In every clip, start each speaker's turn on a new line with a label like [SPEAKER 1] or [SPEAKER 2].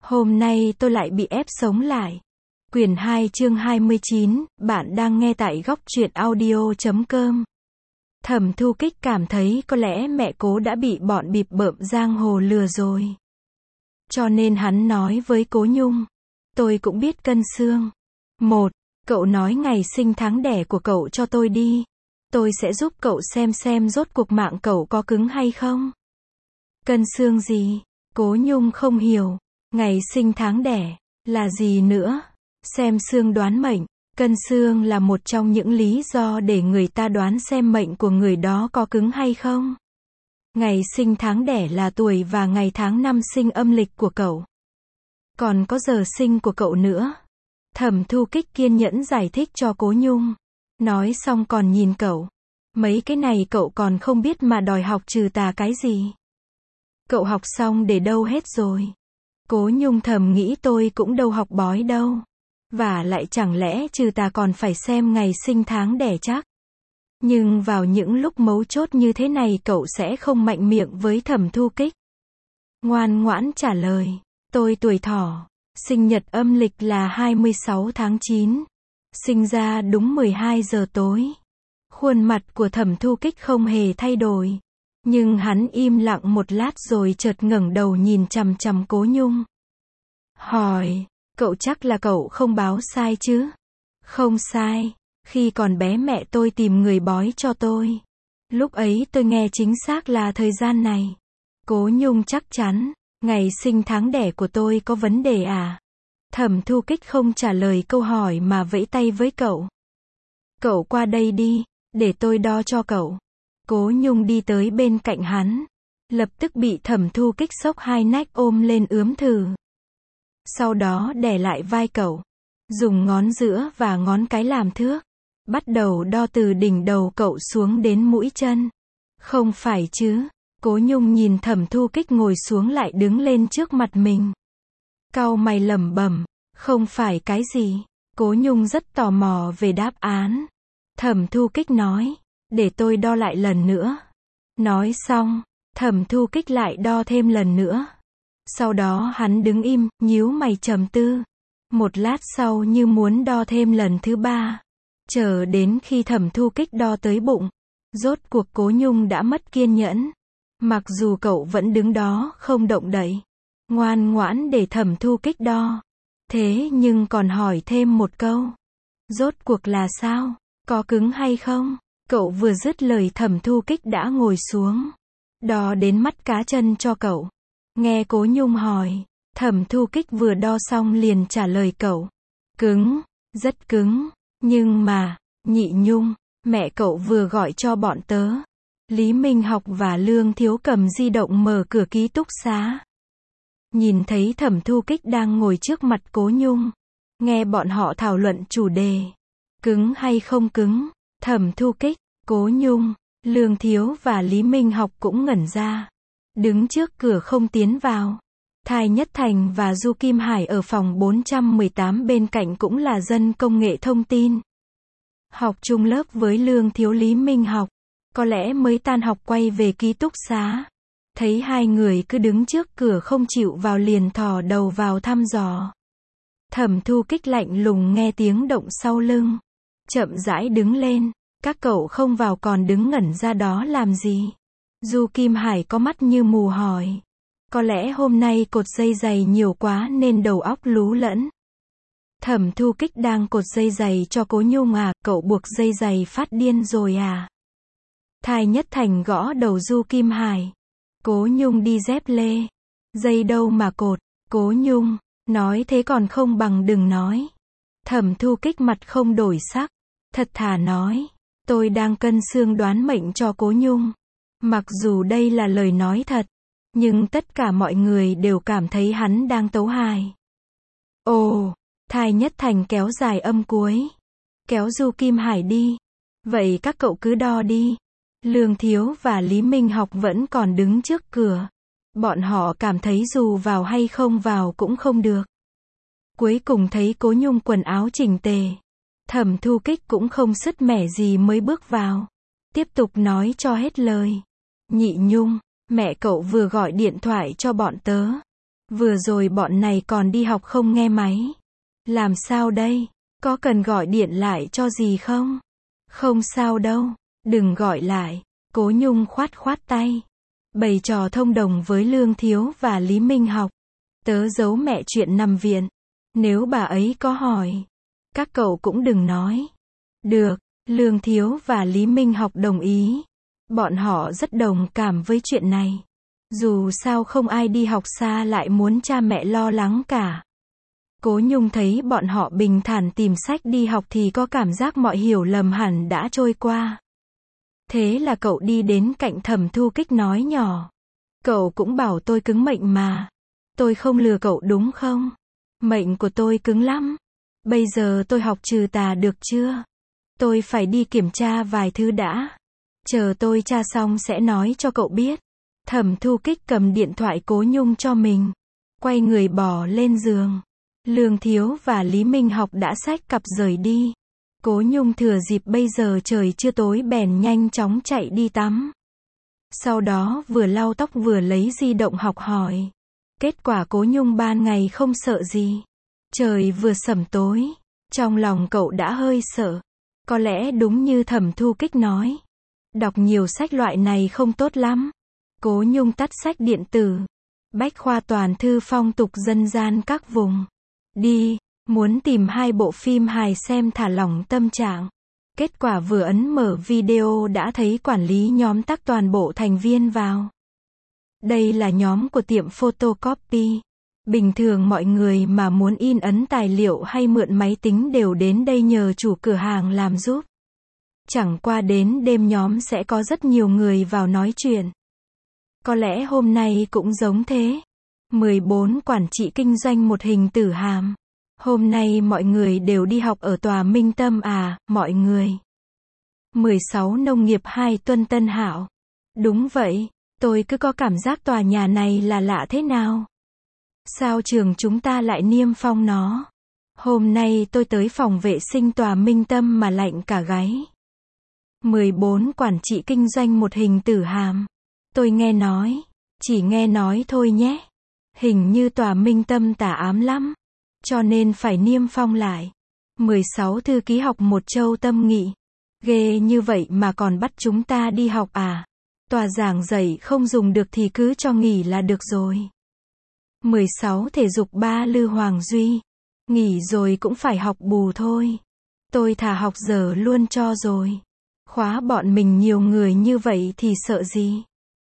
[SPEAKER 1] Hôm nay tôi lại bị ép sống lại. Quyển 2 chương 29, bạn đang nghe tại góc truyện audio.com. Thẩm Thu Kích cảm thấy có lẽ mẹ Cố đã bị bọn bịp bợm giang hồ lừa rồi. Cho nên hắn nói với Cố Nhung, tôi cũng biết cân xương. Cậu nói ngày sinh tháng đẻ của cậu cho tôi đi. Tôi sẽ giúp cậu xem rốt cuộc mạng cậu có cứng hay không. Cân xương gì? Cố Nhung không hiểu. Ngày sinh tháng đẻ là gì nữa? Xem xương đoán mệnh. Cân xương là một trong những lý do để người ta đoán xem mệnh của người đó có cứng hay không. Ngày sinh tháng đẻ là tuổi và ngày tháng năm sinh âm lịch của cậu. Còn có giờ sinh của cậu nữa. Thẩm Thu Kích kiên nhẫn giải thích cho Cố Nhung. Nói xong còn nhìn cậu. Mấy cái này cậu còn không biết mà đòi học trừ tà cái gì. Cậu học xong để đâu hết rồi. Cố Nhung thầm nghĩ tôi cũng đâu học bói đâu. Và lại chẳng lẽ trừ tà còn phải xem ngày sinh tháng đẻ chắc. Nhưng vào những lúc mấu chốt như thế này cậu sẽ không mạnh miệng với Thẩm Thu Kích. Ngoan ngoãn trả lời. Tôi tuổi Thỏ. Sinh nhật âm lịch là 26 tháng 9. Sinh ra đúng 12 giờ tối. Khuôn mặt của Thẩm Thu Kích không hề thay đổi. Nhưng hắn im lặng một lát rồi chợt ngẩng đầu nhìn chằm chằm Cố Nhung. Hỏi, cậu chắc là cậu không báo sai chứ? Không sai, khi còn bé mẹ tôi tìm người bói cho tôi. Lúc ấy tôi nghe chính xác là thời gian này. Cố Nhung chắc chắn, ngày sinh tháng đẻ của tôi có vấn đề à? Thẩm Thu Kích không trả lời câu hỏi mà vẫy tay với cậu. Cậu qua đây đi, để tôi đo cho cậu. Cố Nhung đi tới bên cạnh hắn. Lập tức bị Thẩm Thu Kích xốc hai nách ôm lên ướm thử. Sau đó đè lại vai cậu. Dùng ngón giữa và ngón cái làm thước. Bắt đầu đo từ đỉnh đầu cậu xuống đến mũi chân. Không phải chứ. Cố Nhung nhìn Thẩm Thu Kích ngồi xuống lại đứng lên trước mặt mình. Cau mày lẩm bẩm. Không phải cái gì. Cố Nhung rất tò mò về đáp án. Thẩm Thu Kích nói. Để tôi đo lại lần nữa. Nói xong, Thẩm Thu Kích lại đo thêm lần nữa. Sau đó hắn đứng im, nhíu mày trầm tư. Một lát sau như muốn đo thêm lần thứ ba. Chờ đến khi Thẩm Thu Kích đo tới bụng. Rốt cuộc Cố Nhung đã mất kiên nhẫn. Mặc dù cậu vẫn đứng đó không động đậy. Ngoan ngoãn để Thẩm Thu Kích đo. Thế nhưng còn hỏi thêm một câu. Rốt cuộc là sao? Có cứng hay không? Cậu vừa dứt lời Thẩm Thu Kích đã ngồi xuống. Đo đến mắt cá chân cho cậu. Nghe Cố Nhung hỏi. Thẩm Thu Kích vừa đo xong liền trả lời cậu. Cứng, rất cứng. Nhưng mà, Nhị Nhung, mẹ cậu vừa gọi cho bọn tớ. Lý Minh Học và Lương Thiếu cầm di động mở cửa ký túc xá. Nhìn thấy Thẩm Thu Kích đang ngồi trước mặt Cố Nhung. Nghe bọn họ thảo luận chủ đề. Cứng hay không cứng? Thẩm Thu Kích, Cố Nhung, Lương Thiếu và Lý Minh Học cũng ngẩn ra. Đứng trước cửa không tiến vào. Thái Nhất Thành và Du Kim Hải ở phòng 418 bên cạnh cũng là dân công nghệ thông tin. Học chung lớp với Lương Thiếu Lý Minh Học. Có lẽ mới tan học quay về ký túc xá. Thấy hai người cứ đứng trước cửa không chịu vào liền thò đầu vào thăm dò. Thẩm Thu Kích lạnh lùng nghe tiếng động sau lưng. Chậm rãi đứng lên. Các cậu không vào còn đứng ngẩn ra đó làm gì? Du Kim Hải có mắt như mù hỏi. Có lẽ hôm nay cột dây giày nhiều quá nên đầu óc lú lẫn. Thẩm Thu Kích đang cột dây giày cho Cố Nhung à, cậu buộc dây giày phát điên rồi à? Thái Nhất Thành gõ đầu Du Kim Hải. Cố Nhung đi dép lê. Dây đâu mà cột? Cố Nhung, nói thế còn không bằng đừng nói. Thẩm Thu Kích mặt không đổi sắc. Thật thà nói. Tôi đang cân xương đoán mệnh cho Cố Nhung. Mặc dù đây là lời nói thật. Nhưng tất cả mọi người đều cảm thấy hắn đang tấu hài. Ồ, Thái Nhất Thành kéo dài âm cuối. Kéo Du Kim Hải đi. Vậy các cậu cứ đo đi. Lương Thiếu và Lý Minh Học vẫn còn đứng trước cửa. Bọn họ cảm thấy dù vào hay không vào cũng không được. Cuối cùng thấy Cố Nhung quần áo chỉnh tề. Thẩm Thu Kích cũng không sứt mẻ gì mới bước vào. Tiếp tục nói cho hết lời. Nhị Nhung, mẹ cậu vừa gọi điện thoại cho bọn tớ. Vừa rồi bọn này còn đi học không nghe máy. Làm sao đây? Có cần gọi điện lại cho gì không? Không sao đâu, đừng gọi lại. Cố Nhung khoát khoát tay. Bày trò thông đồng với Lương Thiếu và Lý Minh Học. Tớ giấu mẹ chuyện nằm viện. Nếu bà ấy có hỏi, các cậu cũng đừng nói. Được, Lương Thiếu và Lý Minh Học đồng ý. Bọn họ rất đồng cảm với chuyện này. Dù sao không ai đi học xa lại muốn cha mẹ lo lắng cả. Cố Nhung thấy bọn họ bình thản tìm sách đi học thì có cảm giác mọi hiểu lầm hẳn đã trôi qua. Thế là cậu đi đến cạnh Thẩm Thu Kích nói nhỏ. Cậu cũng bảo tôi cứng mệnh mà. Tôi không lừa cậu đúng không? Mệnh của tôi cứng lắm. Bây giờ tôi học trừ tà được chưa? Tôi phải đi kiểm tra vài thứ đã. Chờ tôi tra xong sẽ nói cho cậu biết. Thẩm Thu Kích cầm điện thoại Cố Nhung cho mình. Quay người bò lên giường. Lương Thiếu và Lý Minh Học đã xách cặp rời đi. Cố Nhung thừa dịp bây giờ trời chưa tối bèn nhanh chóng chạy đi tắm. Sau đó vừa lau tóc vừa lấy di động học hỏi. Kết quả Cố Nhung ban ngày không sợ gì. Trời vừa sẩm tối. Trong lòng cậu đã hơi sợ. Có lẽ đúng như Thẩm Thu Kích nói. Đọc nhiều sách loại này không tốt lắm. Cố Nhung tắt sách điện tử. Bách khoa toàn thư phong tục dân gian các vùng. Đi, muốn tìm 2 bộ phim hài xem thả lỏng tâm trạng. Kết quả vừa ấn mở video đã thấy quản lý nhóm tắc toàn bộ thành viên vào. Đây là nhóm của tiệm photocopy. Bình thường mọi người mà muốn in ấn tài liệu hay mượn máy tính đều đến đây nhờ chủ cửa hàng làm giúp. Chẳng qua đến đêm nhóm sẽ có rất nhiều người vào nói chuyện. Có lẽ hôm nay cũng giống thế. 14 quản trị kinh doanh một hình tử hàm. Hôm nay mọi người đều đi học ở tòa Minh Tâm à, mọi người. 16 nông nghiệp 2 Tuân Tân Hạo. Đúng vậy, tôi cứ có cảm giác tòa nhà này là lạ thế nào. Sao trường chúng ta lại niêm phong nó? Hôm nay tôi tới phòng vệ sinh tòa Minh Tâm mà lạnh cả gáy. 14 quản trị kinh doanh một hình tử hàm. Tôi nghe nói, chỉ nghe nói thôi nhé. Hình như tòa Minh Tâm tà ám lắm, cho nên phải niêm phong lại. 16 thư ký học một châu tâm nghị. Ghê như vậy mà còn bắt chúng ta đi học à? Tòa giảng dạy không dùng được thì cứ cho nghỉ là được rồi. 16 thể dục 3 Lư Hoàng Duy. Nghỉ rồi cũng phải học bù thôi. Tôi thà học giờ luôn cho rồi. Khóa bọn mình nhiều người như vậy thì sợ gì?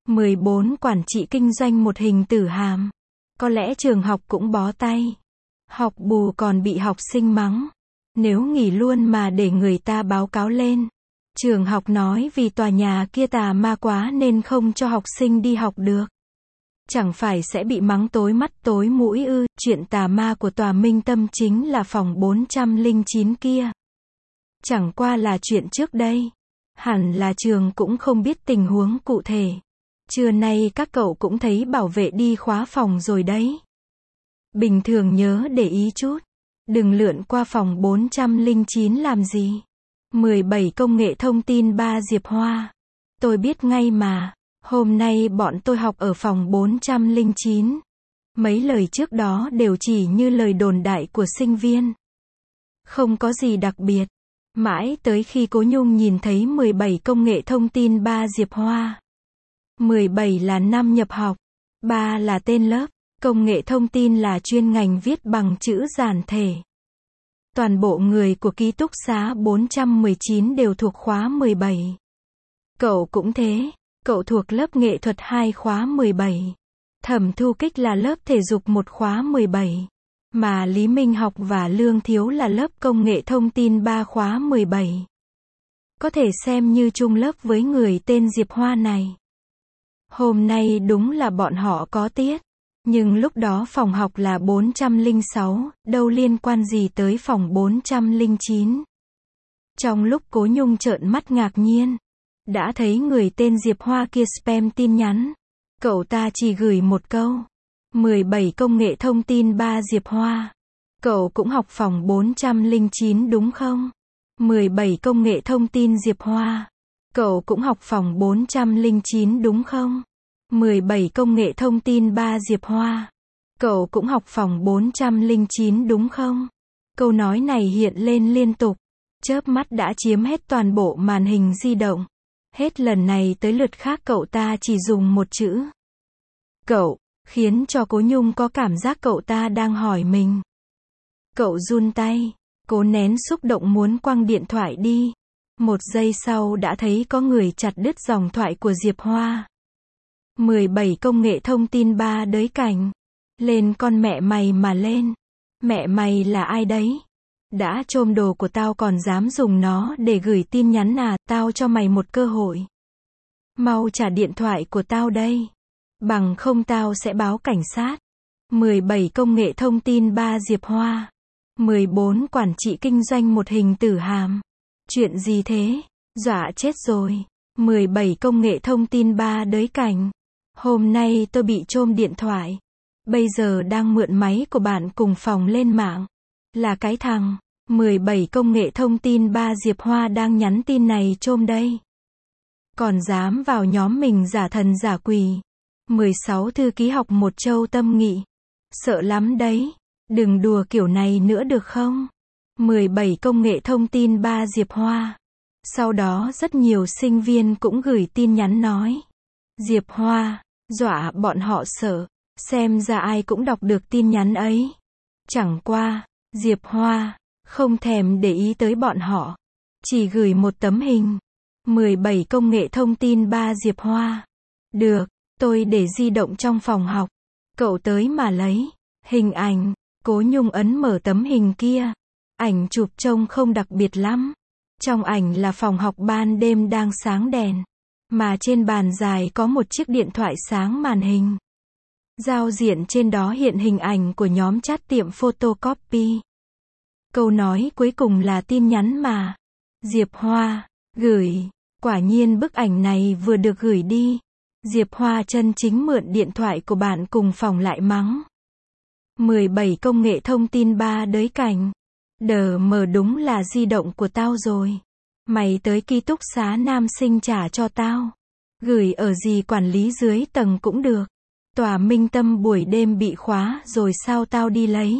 [SPEAKER 1] 14 quản trị kinh doanh một hình tử hàm. Có lẽ trường học cũng bó tay. Học bù còn bị học sinh mắng. Nếu nghỉ luôn mà để người ta báo cáo lên. Trường học nói vì tòa nhà kia tà ma quá nên không cho học sinh đi học được. Chẳng phải sẽ bị mắng tối mắt tối mũi ư? Chuyện tà ma của tòa Minh Tâm chính là phòng 409 kia. Chẳng qua là chuyện trước đây. Hẳn là trường cũng không biết tình huống cụ thể. Trưa nay các cậu cũng thấy bảo vệ đi khóa phòng rồi đấy. Bình thường nhớ để ý chút. Đừng lượn qua phòng 409 làm gì. 17 công nghệ thông tin 3 Diệp Hoa. Tôi biết ngay mà. Hôm nay bọn tôi học ở phòng 409. Mấy lời trước đó đều chỉ như lời đồn đại của sinh viên. Không có gì đặc biệt. Mãi tới khi Cố Nhung nhìn thấy 17 công nghệ thông tin 3 Diệp Hoa. 17 là năm nhập học. 3 là tên lớp. Công nghệ thông tin là chuyên ngành viết bằng chữ giản thể. Toàn bộ người của ký túc xá 419 đều thuộc khóa 17. Cậu cũng thế. Cậu thuộc lớp nghệ thuật 2 khóa 17. Thẩm Thu Kích là lớp thể dục 1 khóa 17. Mà Lý Minh Học và Lương Thiếu là lớp công nghệ thông tin 3 khóa 17. Có thể xem như chung lớp với người tên Diệp Hoa này. Hôm nay đúng là bọn họ có tiết. Nhưng lúc đó phòng học là 406, đâu liên quan gì tới phòng 409. Trong lúc Cố Nhung trợn mắt ngạc nhiên, đã thấy người tên Diệp Hoa kia spam tin nhắn. Cậu ta chỉ gửi một câu. 17 công nghệ thông tin 3 Diệp Hoa. Cậu cũng học phòng 409 đúng không? 17 công nghệ thông tin Diệp Hoa. Cậu cũng học phòng 409 đúng không? 17 công nghệ thông tin 3 Diệp Hoa. Cậu cũng học phòng 409 đúng không? Câu nói này hiện lên liên tục. Chớp mắt đã chiếm hết toàn bộ màn hình di động. Hết lần này tới lượt khác cậu ta chỉ dùng một chữ. Cậu, khiến cho Cố Nhung có cảm giác cậu ta đang hỏi mình. Cậu run tay, cố nén xúc động muốn quăng điện thoại đi. Một giây sau đã thấy có người chặt đứt dòng thoại của Diệp Hoa. 17 công nghệ thông tin ba đới cảnh. Lên con mẹ mày mà lên. Mẹ mày là ai đấy? Đã trôm đồ của tao còn dám dùng nó để gửi tin nhắn à, tao cho mày một cơ hội. Mau trả điện thoại của tao đây. Bằng không tao sẽ báo cảnh sát. 17 công nghệ thông tin ba Diệp Hoa. 14 quản trị kinh doanh một hình tử hàm. Chuyện gì thế? Dọa chết rồi. 17 công nghệ thông tin ba đới cảnh. Hôm nay tôi bị trôm điện thoại. Bây giờ đang mượn máy của bạn cùng phòng lên mạng. Là cái thằng 17 công nghệ thông tin ba Diệp Hoa đang nhắn tin này trôm đây. Còn dám vào nhóm mình giả thần giả quỷ. 16 thư ký học một châu tâm nghị. Sợ lắm đấy. Đừng đùa kiểu này nữa được không? 17 công nghệ thông tin ba Diệp Hoa. Sau đó rất nhiều sinh viên cũng gửi tin nhắn nói. Diệp Hoa, dọa bọn họ sợ. Xem ra ai cũng đọc được tin nhắn ấy. Chẳng qua, Diệp Hoa không thèm để ý tới bọn họ. Chỉ gửi một tấm hình. 17 công nghệ thông tin ba Diệp Hoa. Được, tôi để di động trong phòng học. Cậu tới mà lấy. Hình ảnh. Cố Nhung ấn mở tấm hình kia. Ảnh chụp trông không đặc biệt lắm. Trong ảnh là phòng học ban đêm đang sáng đèn. Mà trên bàn dài có một chiếc điện thoại sáng màn hình. Giao diện trên đó hiện hình ảnh của nhóm chat tiệm photocopy. Câu nói cuối cùng là tin nhắn mà Diệp Hoa gửi. Quả nhiên bức ảnh này vừa được gửi đi. Diệp Hoa chân chính mượn điện thoại của bạn cùng phòng lại mắng. 17 công nghệ thông tin ba đới cảnh. Đờ mờ đúng là di động của tao rồi. Mày tới ký túc xá nam sinh trả cho tao. Gửi ở gì quản lý dưới tầng cũng được. Tòa Minh Tâm buổi đêm bị khóa rồi sao tao đi lấy.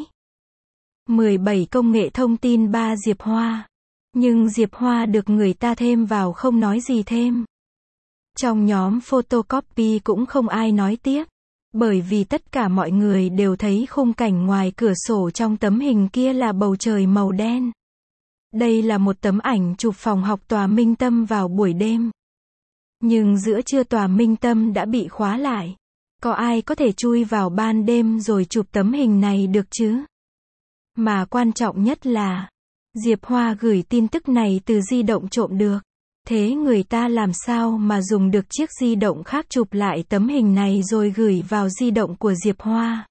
[SPEAKER 1] 17 công nghệ thông tin ba Diệp Hoa. Nhưng Diệp Hoa được người ta thêm vào không nói gì thêm. Trong nhóm photocopy cũng không ai nói tiếp. Bởi vì tất cả mọi người đều thấy khung cảnh ngoài cửa sổ trong tấm hình kia là bầu trời màu đen. Đây là một tấm ảnh chụp phòng học tòa Minh Tâm vào buổi đêm. Nhưng giữa trưa tòa Minh Tâm đã bị khóa lại. Có ai có thể chui vào ban đêm rồi chụp tấm hình này được chứ? Mà quan trọng nhất là Diệp Hoa gửi tin tức này từ di động trộm được. Thế người ta làm sao mà dùng được chiếc di động khác chụp lại tấm hình này rồi gửi vào di động của Diệp Hoa?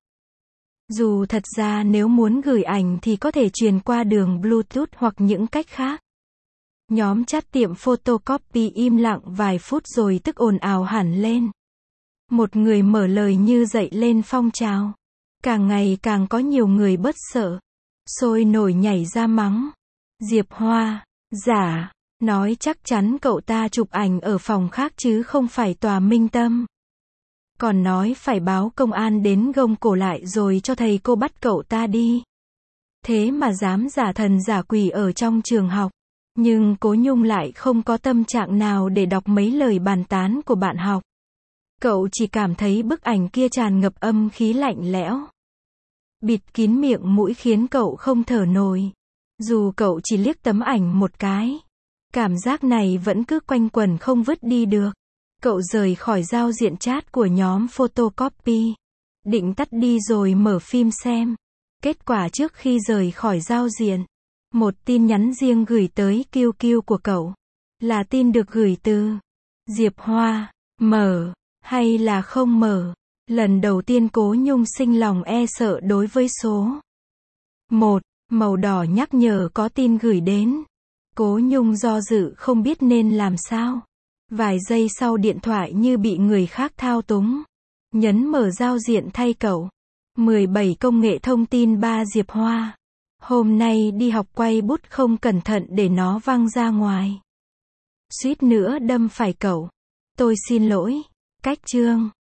[SPEAKER 1] Dù thật ra nếu muốn gửi ảnh thì có thể truyền qua đường Bluetooth hoặc những cách khác. Nhóm chat tiệm photocopy im lặng vài phút rồi tức ồn ào hẳn lên. Một người mở lời như dậy lên phong trào. Càng ngày càng có nhiều người bớt sợ. Sôi nổi nhảy ra mắng. Diệp Hoa, giả, nói chắc chắn cậu ta chụp ảnh ở phòng khác chứ không phải tòa Minh Tâm. Còn nói phải báo công an đến gông cổ lại rồi cho thầy cô bắt cậu ta đi. Thế mà dám giả thần giả quỷ ở trong trường học. Nhưng Cố Nhung lại không có tâm trạng nào để đọc mấy lời bàn tán của bạn học. Cậu chỉ cảm thấy bức ảnh kia tràn ngập âm khí lạnh lẽo. Bịt kín miệng mũi khiến cậu không thở nổi. Dù cậu chỉ liếc tấm ảnh một cái. Cảm giác này vẫn cứ quanh quẩn không vứt đi được. Cậu rời khỏi giao diện chat của nhóm photocopy. Định tắt đi rồi mở phim xem. Kết quả trước khi rời khỏi giao diện, một tin nhắn riêng gửi tới QQ của cậu. Là tin được gửi từ Diệp Hoa. Mở hay là không mở? Lần đầu tiên Cố Nhung sinh lòng e sợ đối với số 1. Màu đỏ nhắc nhở có tin gửi đến. Cố Nhung do dự không biết nên làm sao. Vài giây sau điện thoại như bị người khác thao túng. Nhấn mở giao diện thay cậu. 17 công nghệ thông tin ba Diệp Hoa. Hôm nay đi học quay bút không cẩn thận để nó văng ra ngoài. Suýt nữa đâm phải cậu. Tôi xin lỗi. Cách chương